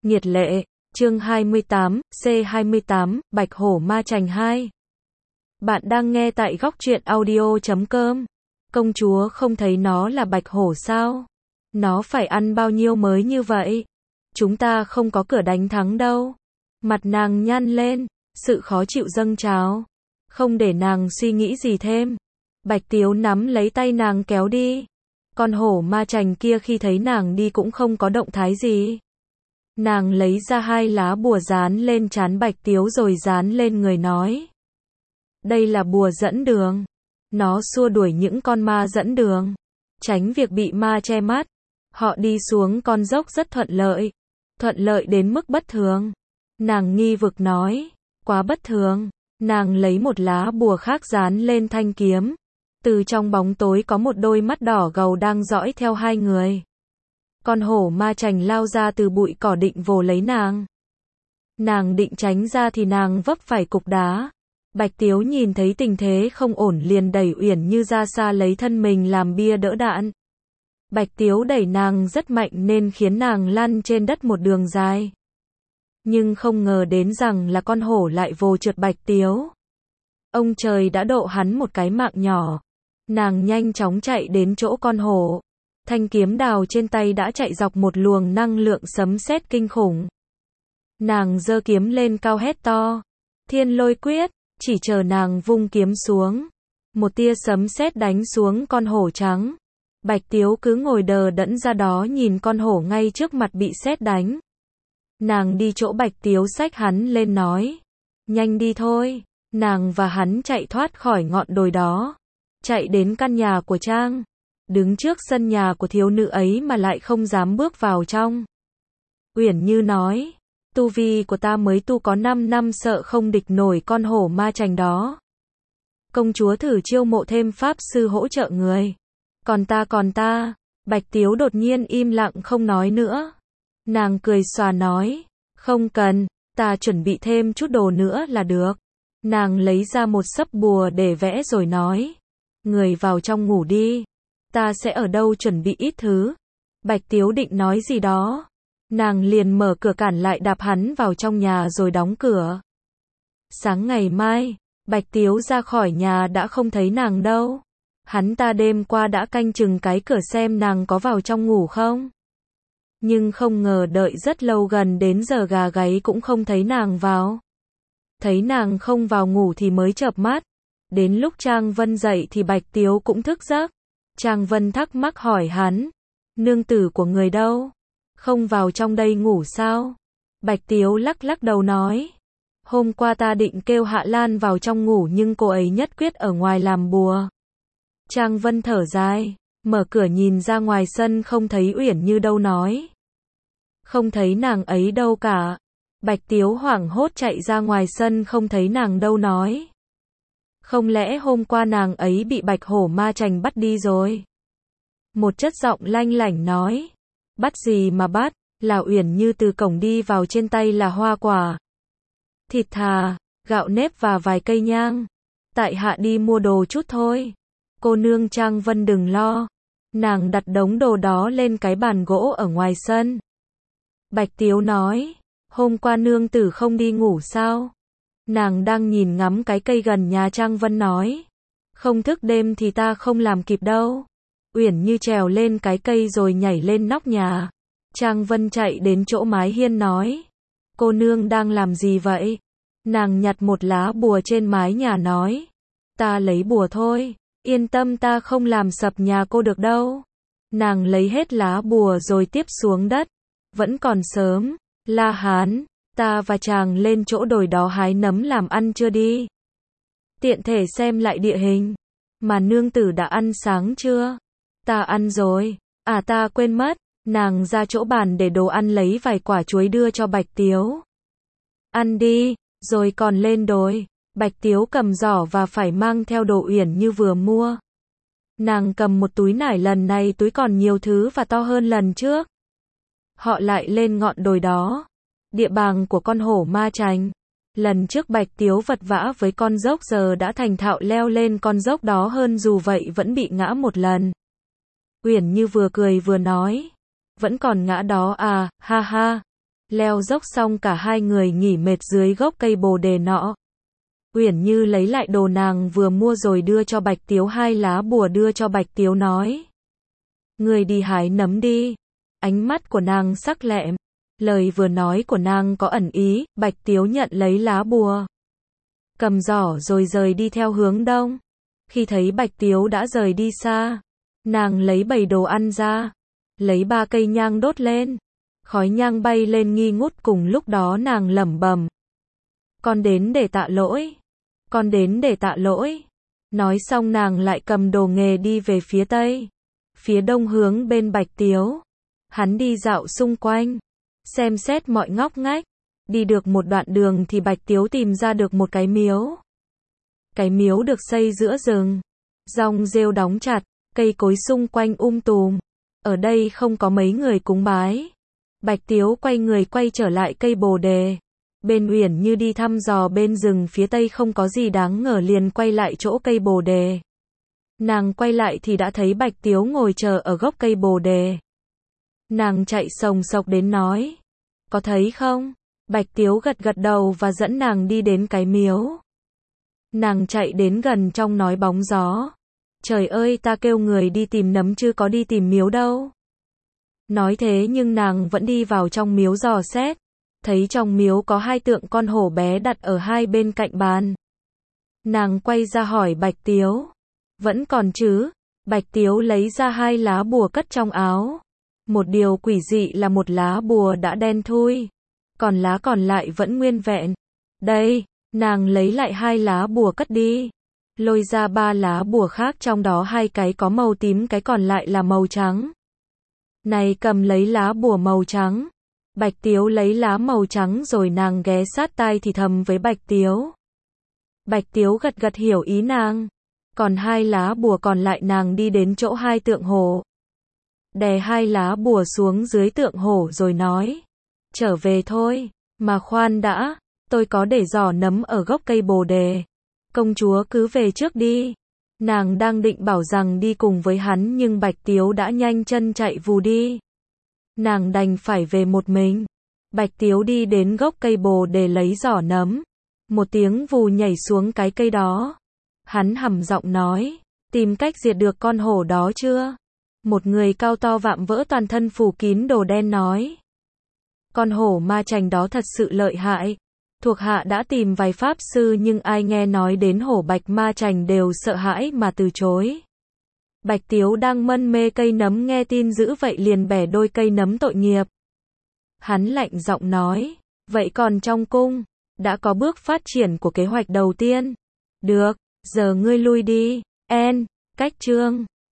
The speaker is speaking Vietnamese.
Nhiệt lệ, chương 28, C28, Bạch Hổ Ma Chành 2. Bạn đang nghe tại góc truyện audio.com. Công chúa không thấy nó là bạch hổ sao? Nó phải ăn bao nhiêu mới như vậy? Chúng ta không có cửa đánh thắng đâu. Mặt nàng nhăn lên, sự khó chịu dâng trào. Không để nàng suy nghĩ gì thêm. Bạch Tiếu nắm lấy tay nàng kéo đi. Con hổ ma chành kia khi thấy nàng đi cũng không có động thái gì. Nàng lấy ra 2 lá bùa dán lên trán Bạch Tiếu rồi dán lên người nói. Đây là bùa dẫn đường. Nó xua đuổi những con ma dẫn đường. Tránh việc bị ma che mắt. Họ đi xuống con dốc rất thuận lợi. Thuận lợi đến mức bất thường. Nàng nghi vực nói. Quá bất thường. Nàng lấy một lá bùa khác dán lên thanh kiếm. Từ trong bóng tối có một đôi mắt đỏ ngầu đang dõi theo 2 người. Con hổ ma chành lao ra từ bụi cỏ định vồ lấy nàng. Nàng định tránh ra thì nàng vấp phải cục đá. Bạch Tiếu nhìn thấy tình thế không ổn liền đẩy Uyển Như ra xa lấy thân mình làm bia đỡ đạn. Bạch Tiếu đẩy nàng rất mạnh nên khiến nàng lăn trên đất một đường dài. Nhưng không ngờ đến rằng là con hổ lại vồ trượt Bạch Tiếu. Ông trời đã độ hắn một cái mạng nhỏ. Nàng nhanh chóng chạy đến chỗ con hổ. Thanh kiếm đào trên tay đã chạy dọc một luồng năng lượng sấm sét kinh khủng. Nàng giơ kiếm lên cao hét to. Thiên lôi quyết, chỉ chờ nàng vung kiếm xuống. Một tia sấm sét đánh xuống con hổ trắng. Bạch Tiếu cứ ngồi đờ đẫn ra đó nhìn con hổ ngay trước mặt bị sét đánh. Nàng đi chỗ Bạch Tiếu xách hắn lên nói. Nhanh đi thôi. Nàng và hắn chạy thoát khỏi ngọn đồi đó. Chạy đến căn nhà của Trang. Đứng trước sân nhà của thiếu nữ ấy mà lại không dám bước vào trong. Uyển Như nói, tu vi của ta mới tu có 5 năm sợ không địch nổi con hổ ma chành đó. Công chúa thử chiêu mộ thêm pháp sư hỗ trợ người. Còn ta, Bạch Tiếu đột nhiên im lặng không nói nữa. Nàng cười xòa nói, không cần, ta chuẩn bị thêm chút đồ nữa là được. Nàng lấy ra một sấp bùa để vẽ rồi nói, người vào trong ngủ đi. Ta sẽ ở đâu chuẩn bị ít thứ. Bạch Tiếu định nói gì đó. Nàng liền mở cửa cản lại đạp hắn vào trong nhà rồi đóng cửa. Sáng ngày mai, Bạch Tiếu ra khỏi nhà đã không thấy nàng đâu. Hắn ta đêm qua đã canh chừng cái cửa xem nàng có vào trong ngủ không. Nhưng không ngờ đợi rất lâu gần đến giờ gà gáy cũng không thấy nàng vào. Thấy nàng không vào ngủ thì mới chợp mắt. Đến lúc Trang Vân dậy thì Bạch Tiếu cũng thức giấc. Trang Vân thắc mắc hỏi hắn, nương tử của người đâu? Không vào trong đây ngủ sao? Bạch Tiếu lắc lắc đầu nói, hôm qua ta định kêu Hạ Lan vào trong ngủ nhưng cô ấy nhất quyết ở ngoài làm bùa. Trang Vân thở dài, mở cửa nhìn ra ngoài sân không thấy Uyển Như đâu nói. Không thấy nàng ấy đâu cả. Bạch Tiếu hoảng hốt chạy ra ngoài sân không thấy nàng đâu nói. Không lẽ hôm qua nàng ấy bị bạch hổ ma chành bắt đi rồi? Một chất giọng lanh lảnh nói. Bắt gì mà bắt, là Uyển Như từ cổng đi vào trên tay là hoa quả. Thịt thà, gạo nếp và vài cây nhang. Tại hạ đi mua đồ chút thôi. Cô nương Trang Vân đừng lo. Nàng đặt đống đồ đó lên cái bàn gỗ ở ngoài sân. Bạch Tiếu nói. Hôm qua nương tử không đi ngủ sao? Nàng đang nhìn ngắm cái cây gần nhà Trang Vân nói. Không thức đêm thì ta không làm kịp đâu. Uyển Như trèo lên cái cây rồi nhảy lên nóc nhà. Trang Vân chạy đến chỗ mái hiên nói. Cô nương đang làm gì vậy? Nàng nhặt một lá bùa trên mái nhà nói. Ta lấy bùa thôi. Yên tâm ta không làm sập nhà cô được đâu. Nàng lấy hết lá bùa rồi tiếp xuống đất. Vẫn còn sớm. La Hán. Ta và chàng lên chỗ đồi đó hái nấm làm ăn chưa đi? Tiện thể xem lại địa hình. Mà nương tử đã ăn sáng chưa? Ta ăn rồi. À ta quên mất. Nàng ra chỗ bàn để đồ ăn lấy vài quả chuối đưa cho Bạch Tiếu. Ăn đi, rồi còn lên đồi. Bạch Tiếu cầm giỏ và phải mang theo đồ Uyển Như vừa mua. Nàng cầm một túi nải, lần này túi còn nhiều thứ và to hơn lần trước. Họ lại lên ngọn đồi đó. Địa bàn của con hổ ma chành. Lần trước Bạch Tiếu vật vã với con dốc giờ đã thành thạo leo lên con dốc đó hơn dù vậy vẫn bị ngã một lần. Uyển Như vừa cười vừa nói. Vẫn còn ngã đó à, ha ha. Leo dốc xong cả hai người nghỉ mệt dưới gốc cây bồ đề nọ. Uyển Như lấy lại đồ nàng vừa mua rồi đưa cho Bạch Tiếu 2 lá bùa, đưa cho Bạch Tiếu nói: "Ngươi đi hái nấm đi." Ánh mắt của nàng sắc lẹm, lời vừa nói của nàng có ẩn ý. Bạch Tiếu nhận lấy lá bùa, cầm giỏ rồi rời đi theo hướng đông. Khi thấy Bạch Tiếu đã rời đi xa, nàng lấy bầy đồ ăn ra, lấy 3 cây nhang đốt lên. Khói nhang bay lên nghi ngút, cùng lúc đó nàng lẩm bẩm: "Con đến để tạ lỗi, con đến để tạ lỗi." Nói xong nàng lại cầm đồ nghề đi về phía tây, phía đông hướng bên Bạch Tiếu. Hắn đi dạo xung quanh, xem xét mọi ngóc ngách. Đi được một đoạn đường thì Bạch Tiếu tìm ra được một cái miếu. Cái miếu được xây giữa rừng, rong rêu đóng chặt, cây cối xung quanh tùm. Ở đây không có mấy người cúng bái. Bạch Tiếu quay người quay trở lại cây bồ đề. Bên Uyển Như đi thăm dò bên rừng phía tây không có gì đáng ngờ, liền quay lại chỗ cây bồ đề. Nàng quay lại thì đã thấy Bạch Tiếu ngồi chờ ở gốc cây bồ đề. Nàng chạy sồng sộc đến nói: "Có thấy không?" Bạch Tiếu gật gật đầu và dẫn nàng đi đến cái miếu. Nàng chạy đến gần trong nói bóng gió: "Trời ơi, ta kêu người đi tìm nấm chứ có đi tìm miếu đâu." Nói thế nhưng nàng vẫn đi vào trong miếu dò xét. Thấy trong miếu có 2 tượng con hổ bé đặt ở hai bên cạnh bàn. Nàng quay ra hỏi Bạch Tiếu: "Vẫn còn chứ?" Bạch Tiếu lấy ra 2 lá bùa cất trong áo. Một điều quỷ dị là một lá bùa đã đen thui, còn lá còn lại vẫn nguyên vẹn. "Đây." Nàng lấy lại 2 lá bùa cất đi, lôi ra 3 lá bùa khác, trong đó 2 cái có màu tím, cái còn lại là màu trắng. "Này, cầm lấy lá bùa màu trắng." Bạch Tiếu lấy lá màu trắng rồi nàng ghé sát tai thì thầm với Bạch Tiếu. Bạch Tiếu gật gật hiểu ý nàng. Còn 2 lá bùa còn lại nàng đi đến chỗ 2 tượng hổ, đè 2 lá bùa xuống dưới tượng hổ rồi nói: "Trở về thôi." "Mà khoan đã, tôi có để giỏ nấm ở gốc cây bồ đề. Công chúa cứ về trước đi." Nàng đang định bảo rằng đi cùng với hắn nhưng Bạch Tiếu đã nhanh chân chạy vù đi. Nàng đành phải về một mình. Bạch Tiếu đi đến gốc cây bồ đề lấy giỏ nấm. Một tiếng vù nhảy xuống cái cây đó. Hắn hằn giọng nói: "Tìm cách diệt được con hổ đó chưa?" Một người cao to vạm vỡ toàn thân phủ kín đồ đen nói: "Con hổ ma chành đó thật sự lợi hại. Thuộc hạ đã tìm vài pháp sư nhưng ai nghe nói đến hổ bạch ma chành đều sợ hãi mà từ chối." Bạch Tiếu đang mân mê cây nấm nghe tin dữ vậy liền bẻ đôi cây nấm tội nghiệp. Hắn lạnh giọng nói: "Vậy còn trong cung, đã có bước phát triển của kế hoạch đầu tiên. Được, giờ ngươi lui đi." Cách chương